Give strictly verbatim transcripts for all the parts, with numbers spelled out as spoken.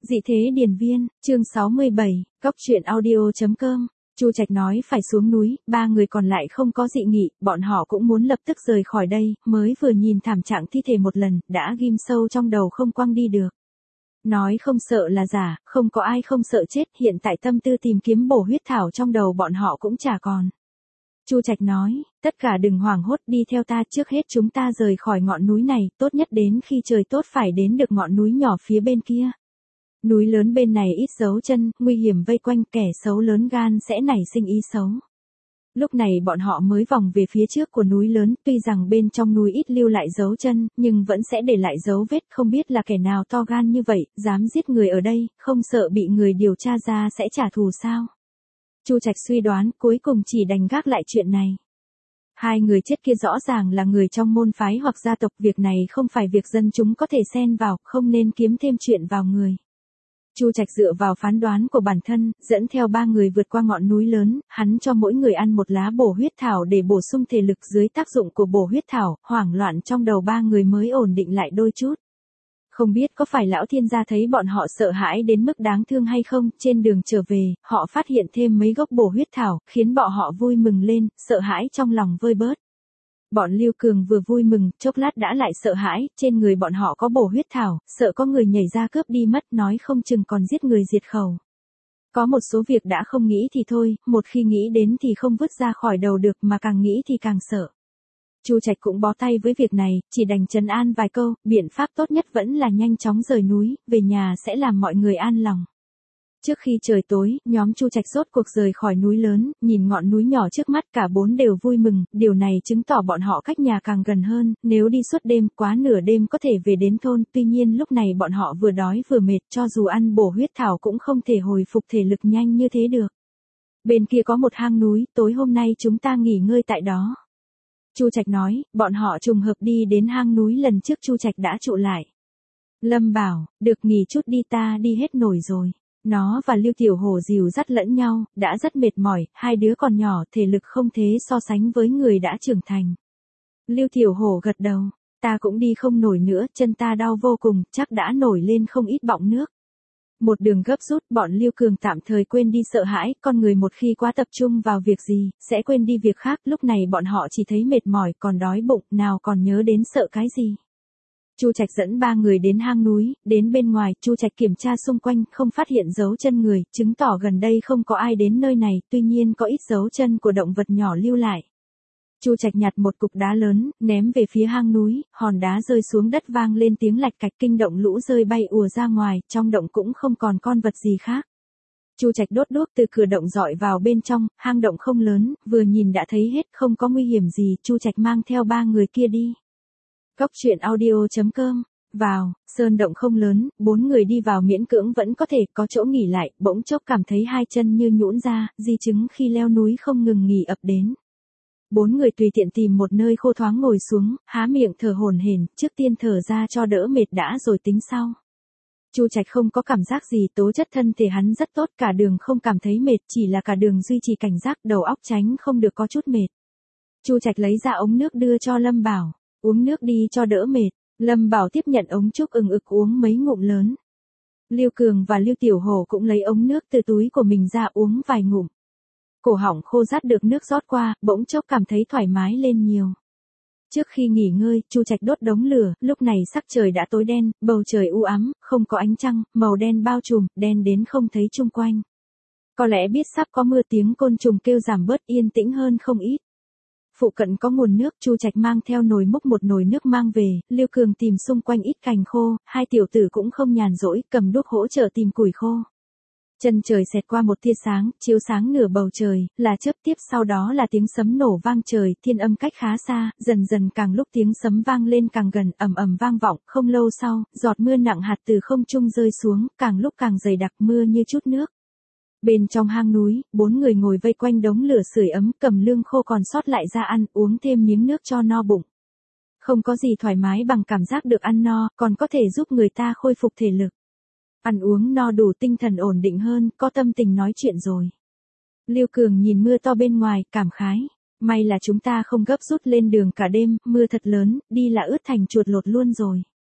Dị thế điền viên, chương sáu mươi bảy, cóc truyện audio.com. Chu Trạch nói phải xuống núi, ba người còn lại không có dị nghị, bọn họ cũng muốn lập tức rời khỏi đây, mới vừa nhìn thảm trạng thi thể một lần, đã ghim sâu trong đầu không quăng đi được. Nói không sợ là giả, không có ai không sợ chết, hiện tại tâm tư tìm kiếm bổ huyết thảo trong đầu bọn họ cũng chả còn. Chu Trạch nói, tất cả đừng hoảng hốt, đi theo ta, trước hết chúng ta rời khỏi ngọn núi này, tốt nhất đến khi trời tốt phải đến được ngọn núi nhỏ phía bên kia. Núi lớn bên này ít dấu chân, nguy hiểm vây quanh, kẻ xấu lớn gan sẽ nảy sinh ý xấu. Lúc này bọn họ mới vòng về phía trước của núi lớn, tuy rằng bên trong núi ít lưu lại dấu chân, nhưng vẫn sẽ để lại dấu vết, không biết là kẻ nào to gan như vậy, dám giết người ở đây, không sợ bị người điều tra ra sẽ trả thù sao? Chu Trạch suy đoán, cuối cùng chỉ đành gác lại chuyện này. Hai người chết kia rõ ràng là người trong môn phái hoặc gia tộc, việc này không phải việc dân chúng có thể xen vào, không nên kiếm thêm chuyện vào người. Chu Trạch dựa vào phán đoán của bản thân, dẫn theo ba người vượt qua ngọn núi lớn, hắn cho mỗi người ăn một lá bổ huyết thảo để bổ sung thể lực. Dưới tác dụng của bổ huyết thảo, hoảng loạn trong đầu ba người mới ổn định lại đôi chút. Không biết có phải lão thiên gia thấy bọn họ sợ hãi đến mức đáng thương hay không, trên đường trở về, họ phát hiện thêm mấy gốc bổ huyết thảo, khiến bọn họ vui mừng lên, sợ hãi trong lòng vơi bớt. Bọn Lưu Cường vừa vui mừng, chốc lát đã lại sợ hãi, trên người bọn họ có bổ huyết thảo, sợ có người nhảy ra cướp đi mất, nói không chừng còn giết người diệt khẩu. Có một số việc đã không nghĩ thì thôi, một khi nghĩ đến thì không vứt ra khỏi đầu được, mà càng nghĩ thì càng sợ. Chu Trạch cũng bó tay với việc này, chỉ đành trấn an vài câu, biện pháp tốt nhất vẫn là nhanh chóng rời núi, về nhà sẽ làm mọi người an lòng. Trước khi trời tối, nhóm Chu Trạch rốt cuộc rời khỏi núi lớn, nhìn ngọn núi nhỏ trước mắt, cả bốn đều vui mừng, điều này chứng tỏ bọn họ cách nhà càng gần hơn, nếu đi suốt đêm, quá nửa đêm có thể về đến thôn, tuy nhiên lúc này bọn họ vừa đói vừa mệt, cho dù ăn bổ huyết thảo cũng không thể hồi phục thể lực nhanh như thế được. Bên kia có một hang núi, tối hôm nay chúng ta nghỉ ngơi tại đó. Chu Trạch nói, bọn họ trùng hợp đi đến hang núi lần trước Chu Trạch đã trụ lại. Lâm bảo, được nghỉ chút đi, ta đi hết nổi rồi. Nó và Lưu Tiểu Hổ dìu dắt lẫn nhau, đã rất mệt mỏi, hai đứa còn nhỏ, thể lực không thế so sánh với người đã trưởng thành. Lưu Tiểu Hổ gật đầu, ta cũng đi không nổi nữa, chân ta đau vô cùng, chắc đã nổi lên không ít bọng nước. Một đường gấp rút, bọn Lưu Cường tạm thời quên đi sợ hãi, con người một khi quá tập trung vào việc gì, sẽ quên đi việc khác, lúc này bọn họ chỉ thấy mệt mỏi, còn đói bụng, nào còn nhớ đến sợ cái gì. Chu Trạch dẫn ba người đến hang núi, đến bên ngoài, Chu Trạch kiểm tra xung quanh, không phát hiện dấu chân người, chứng tỏ gần đây không có ai đến nơi này, tuy nhiên có ít dấu chân của động vật nhỏ lưu lại. Chu Trạch nhặt một cục đá lớn, ném về phía hang núi, hòn đá rơi xuống đất vang lên tiếng lạch cạch, kinh động lũ rơi bay ùa ra ngoài, trong động cũng không còn con vật gì khác. Chu Trạch đốt đuốc từ cửa động dọi vào bên trong, hang động không lớn, vừa nhìn đã thấy hết, không có nguy hiểm gì, Chu Trạch mang theo ba người kia đi. Cóc truyện audio.com. Vào, sơn động không lớn, bốn người đi vào miễn cưỡng vẫn có thể có chỗ nghỉ lại, bỗng chốc cảm thấy hai chân như nhũn ra, di chứng khi leo núi không ngừng nghỉ ập đến. Bốn người tùy tiện tìm một nơi khô thoáng ngồi xuống, há miệng thở hổn hển, trước tiên thở ra cho đỡ mệt đã rồi tính sau. Chu Trạch không có cảm giác gì, tố chất thân thể hắn rất tốt, cả đường không cảm thấy mệt, chỉ là cả đường duy trì cảnh giác, đầu óc tránh không được có chút mệt. Chu Trạch lấy ra ống nước đưa cho Lâm Bảo, uống nước đi cho đỡ mệt. Lâm Bảo tiếp nhận ống trúc ừng ực uống mấy ngụm lớn. Lưu Cường và Lưu Tiểu Hổ cũng lấy ống nước từ túi của mình ra uống vài ngụm. Cổ họng khô rát được nước rót qua, bỗng chốc cảm thấy thoải mái lên nhiều. Trước khi nghỉ ngơi, Chu Trạch đốt đống lửa, lúc này sắc trời đã tối đen, bầu trời u ám, không có ánh trăng, màu đen bao trùm, đen đến không thấy chung quanh. Có lẽ biết sắp có mưa, tiếng côn trùng kêu giảm bớt, yên tĩnh hơn không ít. Phụ cận có nguồn nước, Chu Trạch mang theo nồi múc một nồi nước mang về, Lưu Cường tìm xung quanh ít cành khô, hai tiểu tử cũng không nhàn rỗi, cầm đuốc hỗ trợ tìm củi khô. Chân trời xẹt qua một tia sáng, chiếu sáng nửa bầu trời, là chớp, tiếp sau đó là tiếng sấm nổ vang trời, thiên âm cách khá xa, dần dần càng lúc tiếng sấm vang lên càng gần, ầm ầm vang vọng, không lâu sau, giọt mưa nặng hạt từ không trung rơi xuống, càng lúc càng dày đặc, mưa như chút nước. Bên trong hang núi, bốn người ngồi vây quanh đống lửa sưởi ấm, cầm lương khô còn sót lại ra ăn, uống thêm miếng nước cho no bụng. Không có gì thoải mái bằng cảm giác được ăn no, còn có thể giúp người ta khôi phục thể lực. Ăn uống no đủ, tinh thần ổn định hơn, có tâm tình nói chuyện rồi. Lưu Cường nhìn mưa to bên ngoài, cảm khái. May là chúng ta không gấp rút lên đường cả đêm, mưa thật lớn, đi là ướt thành chuột lột luôn rồi.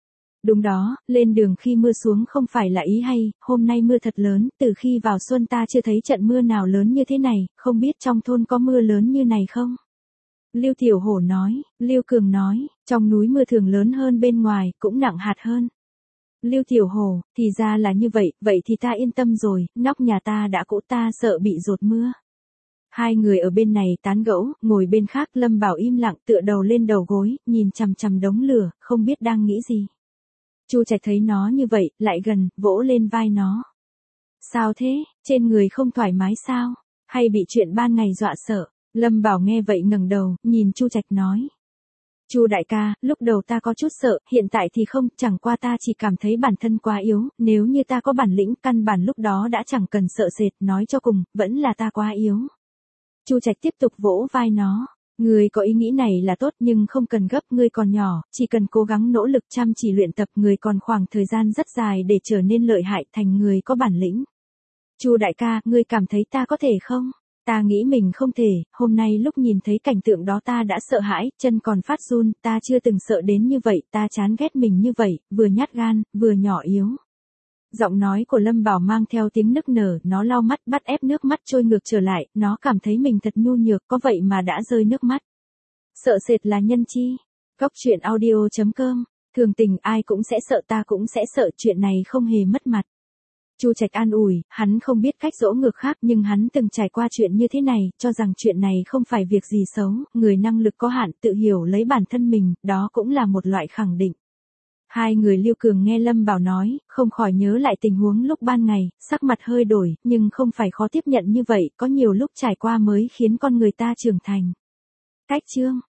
Đúng đó, lên đường khi mưa xuống không phải là ý hay, hôm nay mưa thật lớn, từ khi vào xuân ta chưa thấy trận mưa nào lớn như thế này, không biết trong thôn có mưa lớn như này không? Lưu Tiểu Hổ nói, Lưu Cường nói, trong núi mưa thường lớn hơn bên ngoài, cũng nặng hạt hơn. Lưu Tiểu Hổ, thì ra là như vậy, vậy thì ta yên tâm rồi, nóc nhà ta đã cũ ta sợ bị dột mưa. Hai người ở bên này tán gẫu, ngồi bên khác Lâm Bảo im lặng tựa đầu lên đầu gối, nhìn chằm chằm đống lửa, không biết đang nghĩ gì. Chu Trạch thấy nó như vậy, lại gần, vỗ lên vai nó. Sao thế, trên người không thoải mái sao? Hay bị chuyện ban ngày dọa sợ? Lâm Bảo nghe vậy ngẩng đầu, nhìn Chu Trạch nói. Chu đại ca, lúc đầu ta có chút sợ, hiện tại thì không, chẳng qua ta chỉ cảm thấy bản thân quá yếu, nếu như ta có bản lĩnh, căn bản lúc đó đã chẳng cần sợ sệt, nói cho cùng, vẫn là ta quá yếu. Chu Trạch tiếp tục vỗ vai nó. Ngươi có ý nghĩ này là tốt nhưng không cần gấp, ngươi còn nhỏ, chỉ cần cố gắng nỗ lực chăm chỉ luyện tập, người còn khoảng thời gian rất dài để trở nên lợi hại, thành người có bản lĩnh. Chu đại ca, ngươi cảm thấy ta có thể không? Ta nghĩ mình không thể, hôm nay lúc nhìn thấy cảnh tượng đó ta đã sợ hãi, chân còn phát run, ta chưa từng sợ đến như vậy, ta chán ghét mình như vậy, vừa nhát gan, vừa nhỏ yếu. Giọng nói của Lâm Bảo mang theo tiếng nức nở, nó lau mắt bắt ép nước mắt trôi ngược trở lại, nó cảm thấy mình thật nhu nhược, có vậy mà đã rơi nước mắt. Sợ sệt là nhân chi. Góc truyện audio chấm com, thường tình ai cũng sẽ sợ, ta cũng sẽ sợ, chuyện này không hề mất mặt. Chu Trạch an ủi, hắn không biết cách dỗ ngược khác nhưng hắn từng trải qua chuyện như thế này, cho rằng chuyện này không phải việc gì xấu, người năng lực có hạn tự hiểu lấy bản thân mình, đó cũng là một loại khẳng định. Hai người Lưu Cường nghe Lâm Bảo nói, không khỏi nhớ lại tình huống lúc ban ngày, sắc mặt hơi đổi, nhưng không phải khó tiếp nhận như vậy, có nhiều lúc trải qua mới khiến con người ta trưởng thành. Cách chương